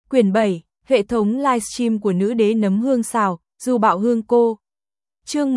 Quyển 7, hệ thống livestream của nữ đế nấm hương xào, Du Bạo Hương cô. Chương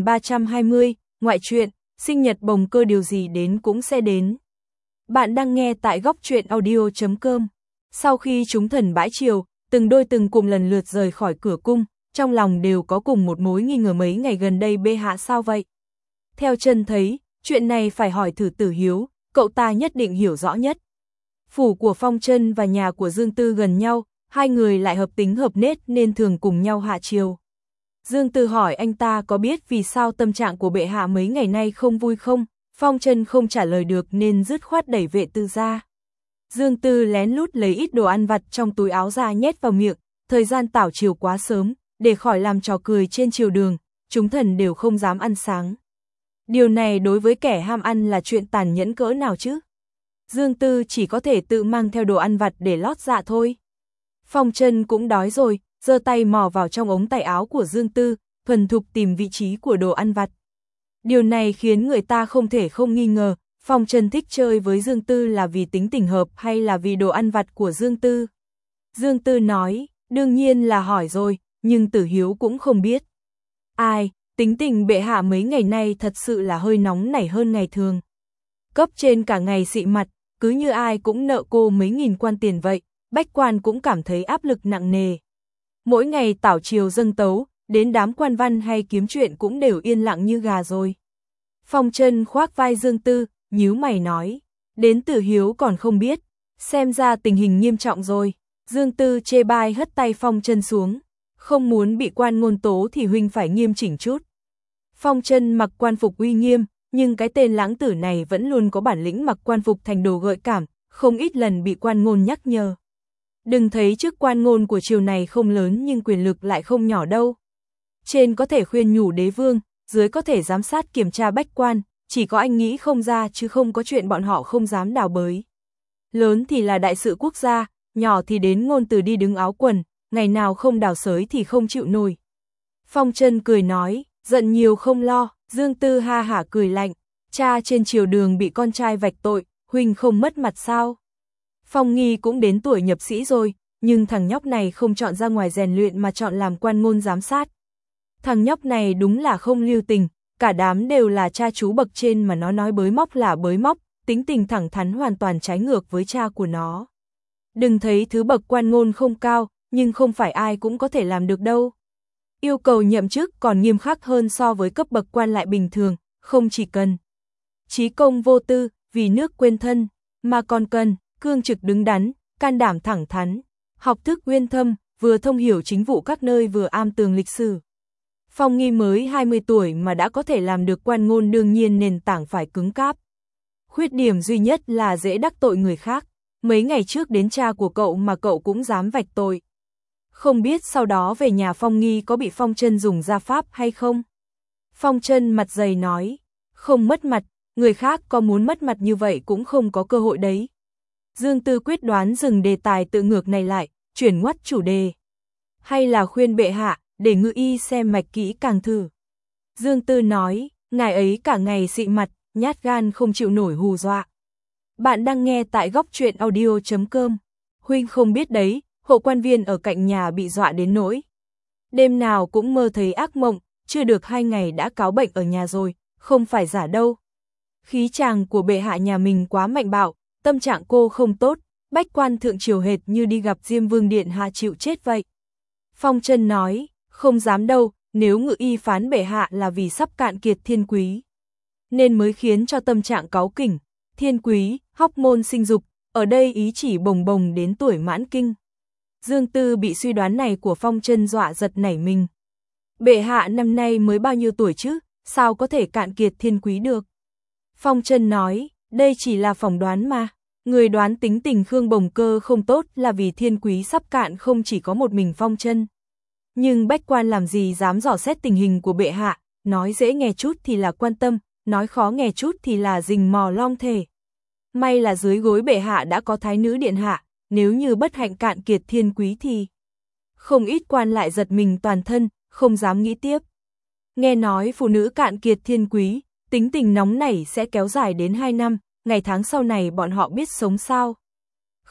1320, ngoại truyện, sinh nhật bồng cơ điều gì đến cũng sẽ đến. Bạn đang nghe tại góc truyện audio.com. Sau khi chúng thần bãi triều, từng đôi từng cụm lần lượt rời khỏi cửa cung, trong lòng đều có cùng một mối nghi ngờ mấy ngày gần đây bệ hạ sao vậy. Theo Trân thấy, chuyện này phải hỏi thử Tử Hiếu, cậu ta nhất định hiểu rõ nhất. Phủ của Phong Trân và nhà của Dương Tư gần nhau, hai người lại hợp tính hợp nết nên thường cùng nhau hạ triều. Dương Tư hỏi anh ta có biết vì sao tâm trạng của bệ hạ mấy ngày nay không vui không, Phong Trân không trả lời được nên dứt khoát đẩy Vệ Tư ra. Dương Tư lén lút lấy ít đồ ăn vặt trong túi áo ra nhét vào miệng, thời gian tảo triều quá sớm, để khỏi làm trò cười trên triều đường, chúng thần đều không dám ăn sáng. Điều này đối với kẻ ham ăn là chuyện tàn nhẫn cỡ nào chứ? Dương Tư chỉ có thể tự mang theo đồ ăn vặt để lót dạ thôi. Phong Trân cũng đói rồi, giơ tay mò vào trong ống tay áo của Dương Tư, thuần thục tìm vị trí của đồ ăn vặt. Điều này khiến người ta không thể không nghi ngờ, Phong Trân thích chơi với Dương Tư là vì tính tình hợp hay là vì đồ ăn vặt của Dương Tư. Dương Tư nói, đương nhiên là hỏi rồi, nhưng Tử Hiếu cũng không biết. Ai, tính tình bệ hạ mấy ngày nay thật sự là hơi nóng nảy hơn ngày thường. Cấp trên cả ngày xị mặt, cứ như ai cũng nợ cô mấy nghìn quan tiền vậy, bách quan cũng cảm thấy áp lực nặng nề. Mỗi ngày tảo triều dâng tấu, đến đám quan văn hay kiếm chuyện cũng đều yên lặng như gà rồi. Phong Trân khoác vai Dương Tư, nhíu mày nói, đến Tử Hiếu còn không biết, xem ra tình hình nghiêm trọng rồi. Dương Tư chê bai hất tay Phong Trân xuống, không muốn bị quan ngôn tố thì huynh phải nghiêm chỉnh chút. Phong Trân mặc quan phục uy nghiêm, nhưng cái tên lãng tử này vẫn luôn có bản lĩnh mặc quan phục thành đồ gợi cảm, không ít lần bị quan ngôn nhắc nhở. Đừng thấy chức quan ngôn của triều này không lớn nhưng quyền lực lại không nhỏ đâu. Trên có thể khuyên nhủ đế vương, dưới có thể giám sát kiểm tra bách quan, chỉ có anh nghĩ không ra chứ không có chuyện bọn họ không dám đào bới. Lớn thì là đại sự quốc gia, nhỏ thì đến ngôn từ đi đứng áo quần, ngày nào không đào sới thì không chịu nổi. Phong Trân cười nói, giận nhiều không lo. Dương Tư ha hả cười lạnh, cha trên triều đường bị con trai vạch tội, huynh không mất mặt sao? Phong Nghi cũng đến tuổi nhập sĩ rồi, nhưng thằng nhóc này không chọn ra ngoài rèn luyện mà chọn làm quan ngôn giám sát. Thằng nhóc này đúng là không lưu tình, cả đám đều là cha chú bậc trên mà nó nói bới móc là bới móc, tính tình thẳng thắn hoàn toàn trái ngược với cha của nó. Đừng thấy thứ bậc quan ngôn không cao, nhưng không phải ai cũng có thể làm được đâu. Yêu cầu nhậm chức còn nghiêm khắc hơn so với cấp bậc quan lại bình thường, không chỉ cần chí công vô tư, vì nước quên thân, mà còn cần cương trực đứng đắn, can đảm thẳng thắn, học thức uyên thâm, vừa thông hiểu chính vụ các nơi vừa am tường lịch sử. Phong Nghi mới 20 tuổi mà đã có thể làm được quan ngôn, đương nhiên nền tảng phải cứng cáp. Khuyết điểm duy nhất là dễ đắc tội người khác, mấy ngày trước đến cha của cậu mà cậu cũng dám vạch tội. Không biết sau đó về nhà Phong Nghi có bị Phong Trân dùng gia pháp hay không? Phong Trân mặt dày nói, không mất mặt, người khác có muốn mất mặt như vậy cũng không có cơ hội đấy. Dương Tư quyết đoán dừng đề tài tự ngược này lại, chuyển ngoắt chủ đề. Hay là khuyên bệ hạ, để ngự y xem mạch kỹ càng thử. Dương Tư nói, ngài ấy cả ngày xị mặt, nhát gan không chịu nổi hù dọa. Bạn đang nghe tại góc truyện audio.com. Huynh không biết đấy, hộ quan viên ở cạnh nhà bị dọa đến nỗi đêm nào cũng mơ thấy ác mộng, chưa được 2 ngày đã cáo bệnh ở nhà rồi, không phải giả đâu. Khí chàng của bệ hạ nhà mình quá mạnh bạo, tâm trạng cô không tốt, bách quan thượng triều hệt như đi gặp Diêm Vương điện hạ chịu chết vậy. Phong Trân nói, không dám đâu, nếu ngự y phán bệ hạ là vì sắp cạn kiệt thiên quý, nên mới khiến cho tâm trạng cáu kỉnh. Thiên quý, hóc môn sinh dục, ở đây ý chỉ bồng bồng đến tuổi mãn kinh. Dương Tư bị suy đoán này của Phong Trân dọa giật nảy mình. Bệ hạ năm nay mới bao nhiêu tuổi chứ, sao có thể cạn kiệt thiên quý được? Phong Trân nói, đây chỉ là phỏng đoán mà. Người đoán tính tình Khương Bồng Cơ không tốt là vì thiên quý sắp cạn không chỉ có một mình Phong Trân. Nhưng bách quan làm gì dám dò xét tình hình của bệ hạ, nói dễ nghe chút thì là quan tâm, nói khó nghe chút thì là rình mò long thể. May là dưới gối bệ hạ đã có thái nữ điện hạ, nếu như bất hạnh cạn kiệt thiên quý thì không ít quan lại giật mình toàn thân, không dám nghĩ tiếp. Nghe nói phụ nữ cạn kiệt thiên quý, tính tình nóng nảy sẽ kéo dài đến 2 năm, ngày tháng sau này bọn họ biết sống sao.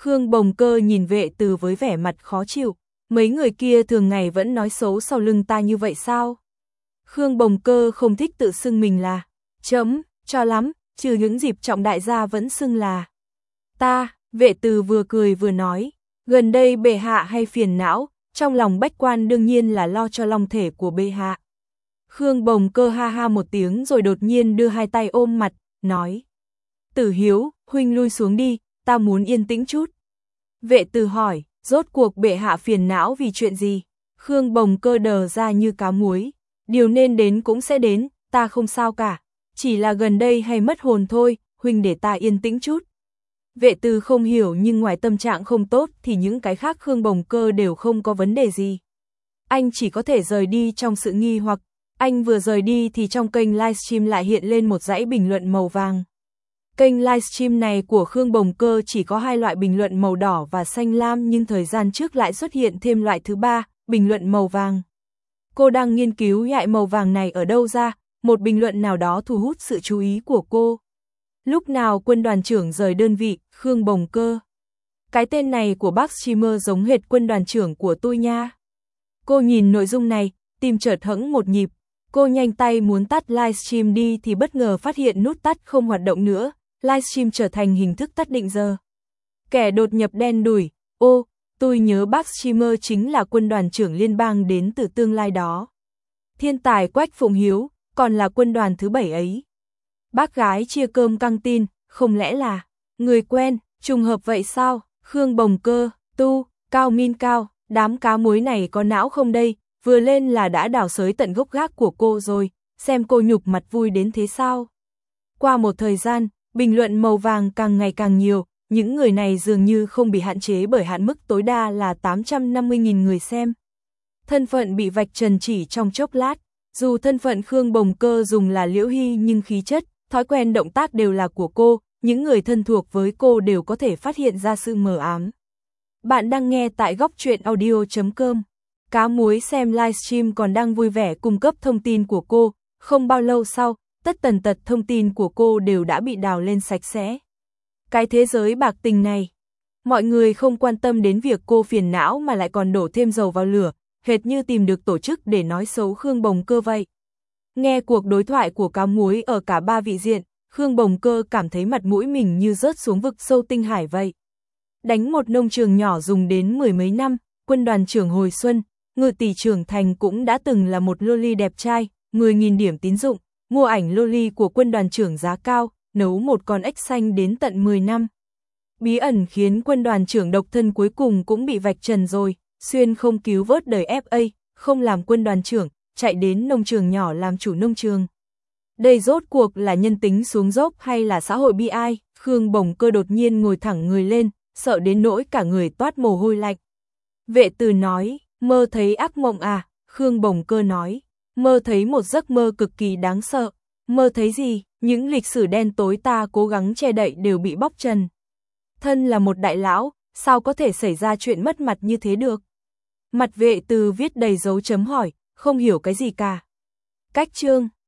Khương Bồng Cơ nhìn Vệ Từ với vẻ mặt khó chịu, mấy người kia thường ngày vẫn nói xấu sau lưng ta như vậy sao? Khương Bồng Cơ không thích tự xưng mình là chấm, cho lắm, trừ những dịp trọng đại gia vẫn xưng là ta. Vệ Từ vừa cười vừa nói, gần đây bệ hạ hay phiền não, trong lòng bách quan đương nhiên là lo cho long thể của bệ hạ. Khương Bồng Cơ ha ha một tiếng rồi đột nhiên đưa hai tay ôm mặt, nói, Tử Hiếu, huynh lui xuống đi, ta muốn yên tĩnh chút. Vệ Từ hỏi, rốt cuộc bệ hạ phiền não vì chuyện gì? Khương Bồng Cơ đờ ra như cá muối, điều nên đến cũng sẽ đến, ta không sao cả, chỉ là gần đây hay mất hồn thôi, huynh để ta yên tĩnh chút. Vệ Từ không hiểu nhưng ngoài tâm trạng không tốt thì những cái khác Khương Bồng Cơ đều không có vấn đề gì. Anh chỉ có thể rời đi trong sự nghi hoặc, anh vừa rời đi thì trong kênh livestream lại hiện lên một dãy bình luận màu vàng. Kênh livestream này của Khương Bồng Cơ chỉ có hai loại bình luận màu đỏ và xanh lam nhưng thời gian trước lại xuất hiện thêm loại thứ ba, bình luận màu vàng. Cô đang nghiên cứu loại màu vàng này ở đâu ra, một bình luận nào đó thu hút sự chú ý của cô. Lúc nào quân đoàn trưởng rời đơn vị, Khương Bồng Cơ. Cái tên này của bác streamer giống hệt quân đoàn trưởng của tôi nha. Cô nhìn nội dung này, tim chợt hững một nhịp. Cô nhanh tay muốn tắt livestream đi thì bất ngờ phát hiện nút tắt không hoạt động nữa. Livestream trở thành hình thức tắt định giờ. Kẻ đột nhập đen đủi, ô, tôi nhớ bác streamer chính là quân đoàn trưởng liên bang đến từ tương lai đó. Thiên tài Quách Phụng Hiếu, còn là quân đoàn thứ 7 ấy. Bác gái chia cơm căng tin, không lẽ là người quen, trùng hợp vậy sao? Khương Bồng Cơ, Cao Min Cao, đám cá muối này có não không đây? Vừa lên là đã đào xới tận gốc gác của cô rồi, xem cô nhục mặt vui đến thế sao? Qua một thời gian, bình luận màu vàng càng ngày càng nhiều, những người này dường như không bị hạn chế bởi hạn mức tối đa là 850.000 người xem. Thân phận bị vạch trần chỉ trong chốc lát, dù thân phận Khương Bồng Cơ dùng là Liễu Hy nhưng khí chất, thói quen động tác đều là của cô, những người thân thuộc với cô đều có thể phát hiện ra sự mờ ám. Bạn đang nghe tại Góc Truyện Audio.com. Cá muối xem livestream còn đang vui vẻ cung cấp thông tin của cô, không bao lâu sau, tất tần tật thông tin của cô đều đã bị đào lên sạch sẽ. Cái thế giới bạc tình này, mọi người không quan tâm đến việc cô phiền não mà lại còn đổ thêm dầu vào lửa, hệt như tìm được tổ chức để nói xấu Khương Bồng Cơ vậy. Nghe cuộc đối thoại của cá muối ở cả ba vị diện, Khương Bồng Cơ cảm thấy mặt mũi mình như rớt xuống vực sâu tinh hải vậy. Đánh một nông trường nhỏ dùng đến 10 mấy năm, quân đoàn trưởng hồi xuân, Ngự tỷ trưởng thành cũng đã từng là một loli đẹp trai, 10.000 điểm tín dụng, mua ảnh loli của quân đoàn trưởng giá cao, nấu một con ếch xanh đến tận 10 năm. Bí ẩn khiến quân đoàn trưởng độc thân cuối cùng cũng bị vạch trần rồi, xuyên không cứu vớt đời FA, không làm quân đoàn trưởng, chạy đến nông trường nhỏ làm chủ nông trường. Đây rốt cuộc là nhân tính xuống dốc hay là xã hội bi ai? Khương Bồng Cơ đột nhiên ngồi thẳng người lên, sợ đến nỗi cả người toát mồ hôi lạnh. Vệ Từ nói, mơ thấy ác mộng à? Khương Bồng Cơ nói, mơ thấy một giấc mơ cực kỳ đáng sợ. Mơ thấy gì? Những lịch sử đen tối ta cố gắng che đậy đều bị bóc trần. Thân là một đại lão, sao có thể xảy ra chuyện mất mặt như thế được? Mặt Vệ Từ viết đầy dấu chấm hỏi, không hiểu cái gì cả. Cách chương